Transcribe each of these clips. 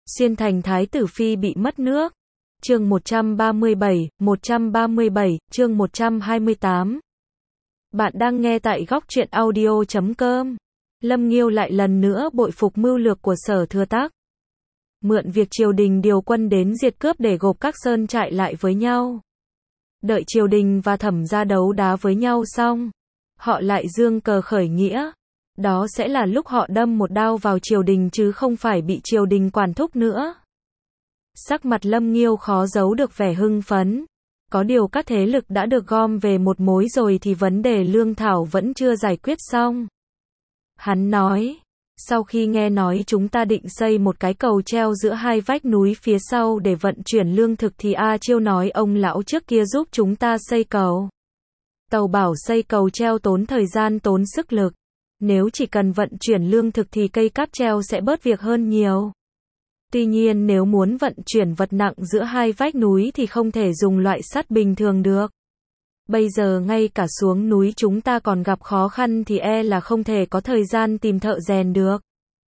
Xuyên thành thái tử phi bị mất nước. Chương 137, chương 128. Bạn đang nghe tại góc truyện audio.com. Lâm Nghiêu lại lần nữa bội phục mưu lược của Sở Thừa Tắc. Mượn việc triều đình điều quân đến diệt cướp để gộp các sơn trại lại với nhau. Đợi triều đình và Thẩm gia đấu đá với nhau xong, họ lại dương cờ khởi nghĩa. Đó sẽ là lúc họ đâm một đao vào triều đình chứ không phải bị triều đình quản thúc nữa. Sắc mặt Lâm Nghiêu khó giấu được vẻ hưng phấn. Có điều các thế lực đã được gom về một mối rồi thì vấn đề lương thảo vẫn chưa giải quyết xong. Hắn nói, sau khi nghe nói chúng ta định xây một cái cầu treo giữa hai vách núi phía sau để vận chuyển lương thực thì A Chiêu nói ông lão trước kia giúp chúng ta xây cầu. Tàu bảo xây cầu treo tốn thời gian tốn sức lực. Nếu chỉ cần vận chuyển lương thực thì cây cáp treo sẽ bớt việc hơn nhiều. Tuy nhiên nếu muốn vận chuyển vật nặng giữa hai vách núi thì không thể dùng loại sắt bình thường được. Bây giờ ngay cả xuống núi chúng ta còn gặp khó khăn thì là không thể có thời gian tìm thợ rèn được.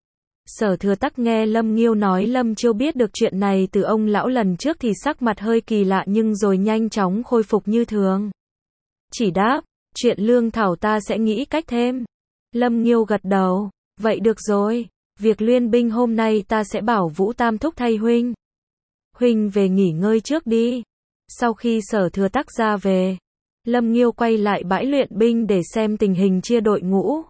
Sở Thừa Tắc nghe Lâm Nghiêu nói Lâm Chiêu biết được chuyện này từ ông lão lần trước thì sắc mặt hơi kỳ lạ nhưng rồi nhanh chóng khôi phục như thường. Chỉ đáp, chuyện lương thảo ta sẽ nghĩ cách thêm. Lâm Nghiêu gật đầu, vậy được rồi, việc luyện binh hôm nay ta sẽ bảo Vũ Tam thúc thay huynh. Huynh về nghỉ ngơi trước đi. Sau khi Sở Thừa Tắc ra về, Lâm Nghiêu quay lại bãi luyện binh để xem tình hình chia đội ngũ.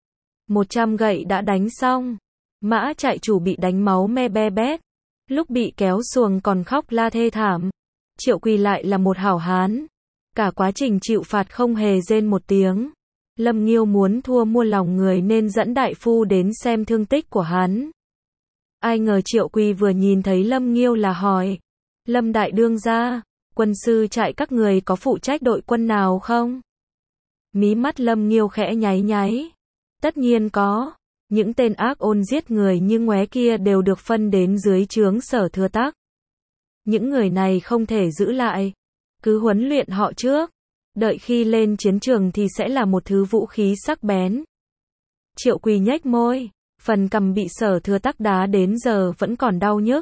100 gậy đã đánh xong, mã trại chủ bị đánh máu me be bét, lúc bị kéo xuồng còn khóc la thê thảm. Triệu Quỳ lại là một hảo hán, cả quá trình chịu phạt không hề rên một tiếng. Lâm Nghiêu muốn thua mua lòng người nên dẫn đại phu đến xem thương tích của hắn. Ai ngờ Triệu Quỳ vừa nhìn thấy Lâm Nghiêu là hỏi, Lâm đại đương gia, quân sư trại các người có phụ trách đội quân nào không? Mí mắt Lâm Nghiêu khẽ nháy nháy. Tất nhiên có, những tên ác ôn giết người như ngoé kia đều được phân đến dưới trướng Sở Thừa Tắc. Những người này không thể giữ lại, cứ huấn luyện họ trước. Đợi khi lên chiến trường thì sẽ là một thứ vũ khí sắc bén. Triệu Quỳ nhếch môi, phần cằm bị Sở Thừa Tắc đá đến giờ vẫn còn đau nhức.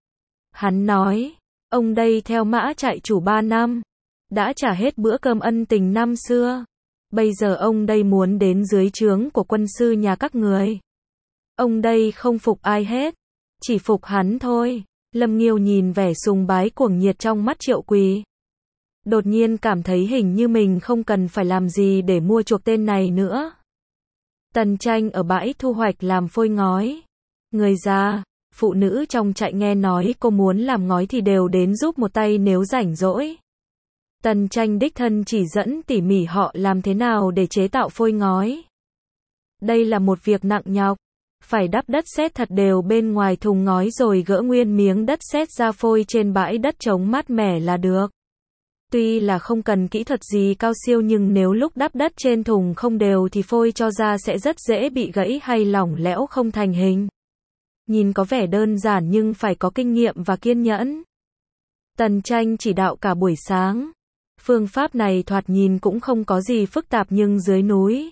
Hắn nói, ông đây theo mã trại chủ 3 năm, đã trả hết bữa cơm ân tình năm xưa. Bây giờ ông đây muốn đến dưới trướng của quân sư nhà các người. Ông đây không phục ai hết, chỉ phục hắn thôi. Lâm Nghiêu nhìn vẻ sùng bái cuồng nhiệt trong mắt Triệu Quỳ. Đột nhiên cảm thấy hình như mình không cần phải làm gì để mua chuộc tên này nữa. Tần Tranh ở bãi thu hoạch làm phôi ngói. Người già, phụ nữ trong trại nghe nói cô muốn làm ngói thì đều đến giúp một tay nếu rảnh rỗi. Tần Tranh đích thân chỉ dẫn tỉ mỉ họ làm thế nào để chế tạo phôi ngói. Đây là một việc nặng nhọc, phải đắp đất sét thật đều bên ngoài thùng ngói rồi gỡ nguyên miếng đất sét ra phôi trên bãi đất trống mát mẻ là được. Tuy là không cần kỹ thuật gì cao siêu nhưng nếu lúc đắp đất trên thùng không đều thì phôi cho ra sẽ rất dễ bị gãy hay lỏng lẻo không thành hình. Nhìn có vẻ đơn giản nhưng phải có kinh nghiệm và kiên nhẫn. Tần Tranh chỉ đạo cả buổi sáng. Phương pháp này thoạt nhìn cũng không có gì phức tạp nhưng dưới núi,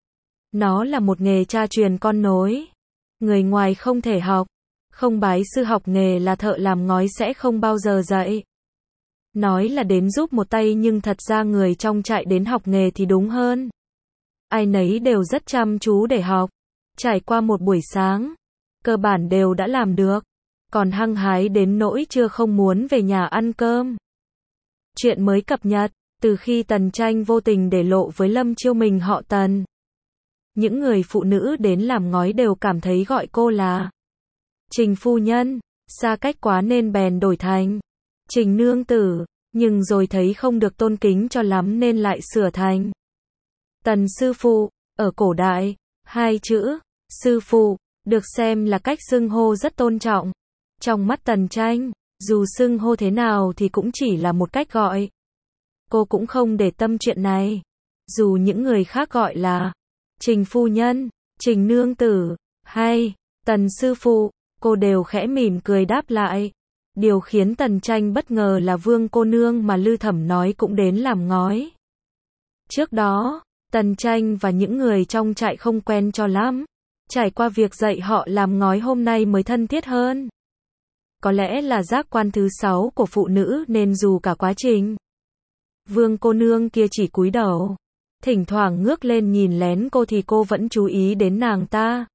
nó là một nghề cha truyền con nối. Người ngoài không thể học, không bái sư học nghề là thợ làm ngói sẽ không bao giờ dạy. Nói là đến giúp một tay nhưng thật ra người trong trại đến học nghề thì đúng hơn. Ai nấy đều rất chăm chú để học. Trải qua một buổi sáng, cơ bản đều đã làm được. Còn hăng hái đến nỗi trưa không muốn về nhà ăn cơm. Chuyện mới cập nhật, từ khi Tần Tranh vô tình để lộ với Lâm Chiêu mình họ Tần. Những người phụ nữ đến làm ngói đều cảm thấy gọi cô là Trình phu nhân, xa cách quá nên bèn đổi thành Trình nương tử, nhưng rồi thấy không được tôn kính cho lắm nên lại sửa thành Tần sư phụ. Ở cổ đại, hai chữ sư phụ được xem là cách xưng hô rất tôn trọng. Trong mắt Tần Tranh, dù xưng hô thế nào thì cũng chỉ là một cách gọi. Cô cũng không để tâm chuyện này. Dù những người khác gọi là Trình phu nhân, Trình nương tử, hay Tần sư phụ, cô đều khẽ mỉm cười đáp lại. Điều khiến Tần Tranh bất ngờ là Vương cô nương mà Lư Thẩm nói cũng đến làm ngói. Trước đó, Tần Tranh và những người trong trại không quen cho lắm. Trải qua việc dạy họ làm ngói hôm nay mới thân thiết hơn. có lẽ là giác quan thứ 6 của phụ nữ nên dù cả quá trình, Vương cô nương kia chỉ cúi đầu, thỉnh thoảng ngước lên nhìn lén cô thì cô vẫn chú ý đến nàng ta.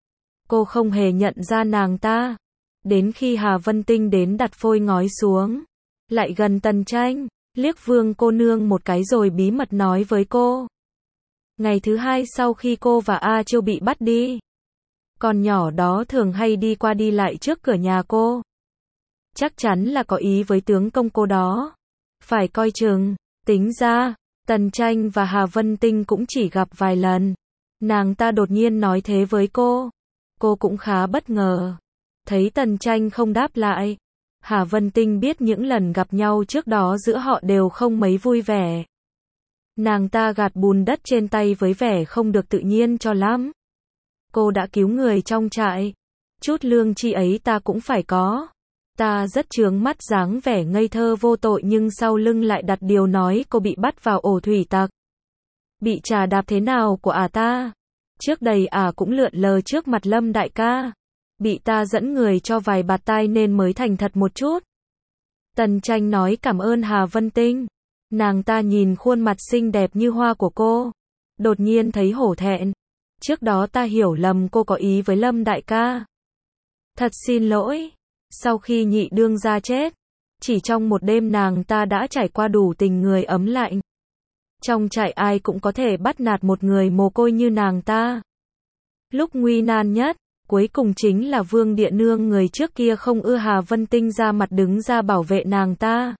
Cô không hề nhận ra nàng ta. Đến khi Hà Vân Tinh đến đặt phôi ngói xuống, lại gần Tần Tranh, liếc Vương cô nương một cái rồi bí mật nói với cô. Ngày thứ 2 sau khi cô và A Chiêu bị bắt đi, con nhỏ đó thường hay đi qua đi lại trước cửa nhà cô. Chắc chắn là có ý với tướng công cô đó. Phải coi chừng. Tính ra, Tần Tranh và Hà Vân Tinh cũng chỉ gặp vài lần. Nàng ta đột nhiên nói thế với cô. Cô cũng khá bất ngờ. Thấy Tần Tranh không đáp lại, Hà Vân Tinh biết những lần gặp nhau trước đó giữa họ đều không mấy vui vẻ. Nàng ta gạt bùn đất trên tay với vẻ không được tự nhiên cho lắm. Cô đã cứu người trong trại. Chút lương tri ấy ta cũng phải có. Ta rất chướng mắt dáng vẻ ngây thơ vô tội nhưng sau lưng lại đặt điều nói cô bị bắt vào ổ thủy tặc. Bị trà đạp thế nào của ta? Trước đây cũng lượn lờ trước mặt Lâm đại ca. Bị ta dẫn người cho vài bạt tai nên mới thành thật một chút. Tần Tranh nói cảm ơn Hà Vân Tinh. Nàng ta nhìn khuôn mặt xinh đẹp như hoa của cô. Đột nhiên thấy hổ thẹn. Trước đó ta hiểu lầm cô có ý với Lâm đại ca. Thật xin lỗi. Sau khi nhị đương gia chết, chỉ trong một đêm nàng ta đã trải qua đủ tình người ấm lạnh. Trong trại ai cũng có thể bắt nạt một người mồ côi như nàng ta. Lúc nguy nan nhất, cuối cùng chính là Vương Địa Nương người trước kia không ưa Hà Vân Tinh ra mặt đứng ra bảo vệ nàng ta.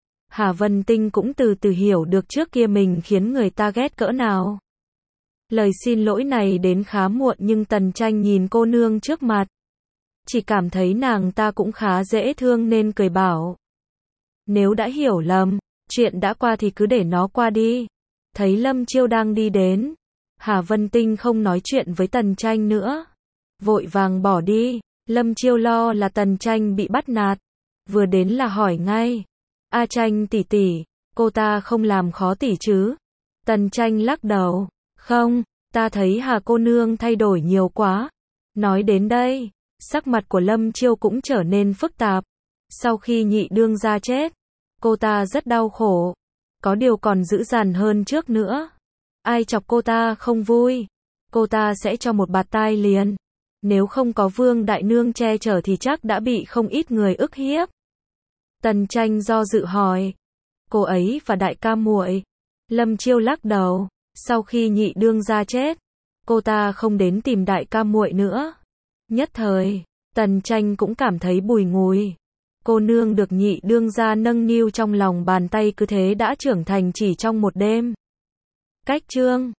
Hà Vân Tinh cũng từ từ hiểu được trước kia mình khiến người ta ghét cỡ nào. Lời xin lỗi này đến khá muộn nhưng Tần Tranh nhìn cô nương trước mặt. Chỉ cảm thấy nàng ta cũng khá dễ thương nên cười bảo. Nếu đã hiểu lầm, chuyện đã qua thì cứ để nó qua đi. Thấy Lâm Chiêu đang đi đến, Hà Vân Tinh không nói chuyện với Tần Tranh nữa. Vội vàng bỏ đi. Lâm Chiêu lo là Tần Tranh bị bắt nạt. Vừa đến là hỏi ngay. A Tranh tỷ tỷ, cô ta không làm khó tỷ chứ? Tần Tranh lắc đầu. Không, ta thấy Hà cô nương thay đổi nhiều quá. Nói đến đây, sắc mặt của Lâm Chiêu cũng trở nên phức tạp. Sau khi nhị đương gia chết, cô ta rất đau khổ. Có điều còn dữ dằn hơn trước nữa. Ai chọc cô ta không vui, cô ta sẽ cho một bạt tai liền. Nếu không có Vương đại nương che chở thì chắc đã bị không ít người ức hiếp. Tần Tranh do dự hỏi. Cô ấy và đại ca muội. Lâm Chiêu lắc đầu. Sau khi nhị đương gia chết, cô ta không đến tìm đại ca muội nữa. Nhất thời, Tần Tranh cũng cảm thấy bùi ngùi. Cô nương được nhị đương gia nâng niu trong lòng bàn tay cứ thế đã trưởng thành chỉ trong một đêm. Cách chương